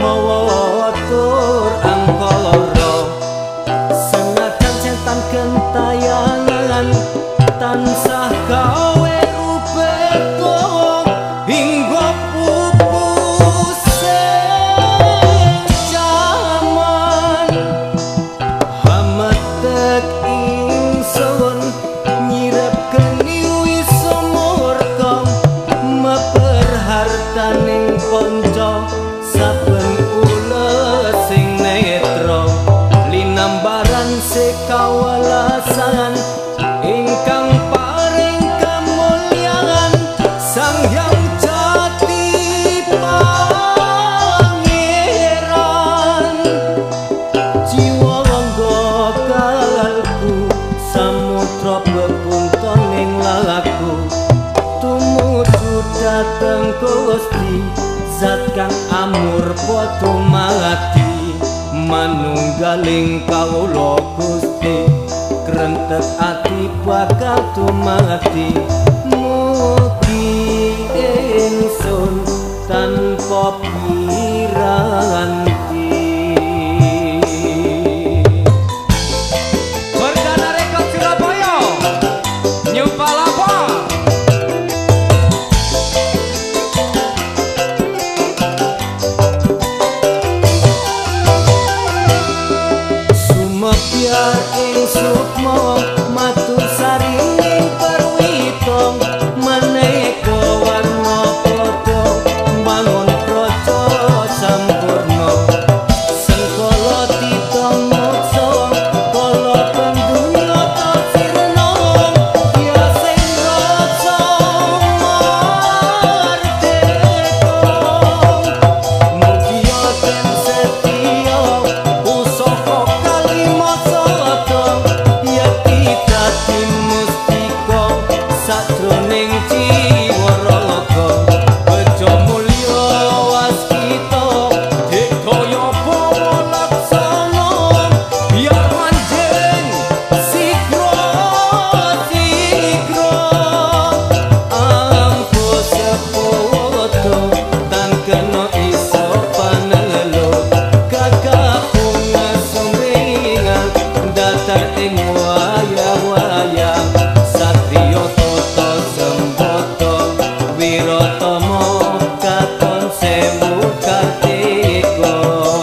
hawa tur angkara senajan setan gentayangan tansah gawe rupeka hingga pupus jaman hametek ingsun nyirep geni wisa murka meper hartaning panca saben ules sing netra linambaran sekawalasan ingkang paring kemuliaan Sang Hyang Jati Pangeran jiwa rangga kalku samudra bepuntoning laku tumuju dhateng Gusti zat kang amur padha mati manunggaling kawula Gusti krentek ati bakal tumati mugi ingsun tanpa piranti. Perdana Rekod Surabaya New Palapa Sumebyar ing sukma matur sarining perwita maneka warna padha bangun praja sampurna sengkala tita moksa kala pendunya tasirna ya sing rasa mardeka mugia ten setia usaha kalimasata ya kita mustika sajroning jiwa raga bejo mulya waskita dikaya bawa laksana biar manjing sigra ampu sepoto tan kena iso panelo gagah bunga sumringan datar ing wayah-wayah satriya tata sembata wiratama katon sewu kartika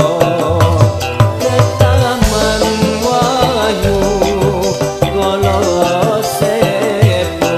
ketaman wayu kala sepo.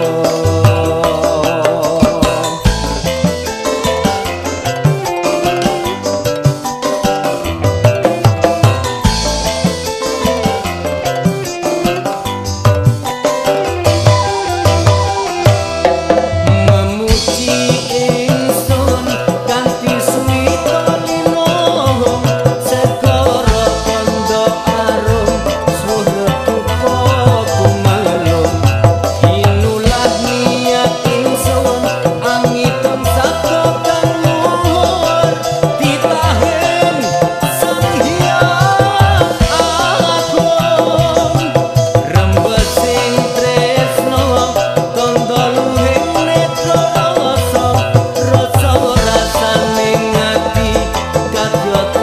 Memuji ingsun kanthi suwita linoho segara kandha arum suha tupa kumalung hinulat niat ingsun angitem saka kang luhur ditahen Sang Hyang Agung rembes sing tresno tandha luhing netra rasa rasaning ati kadya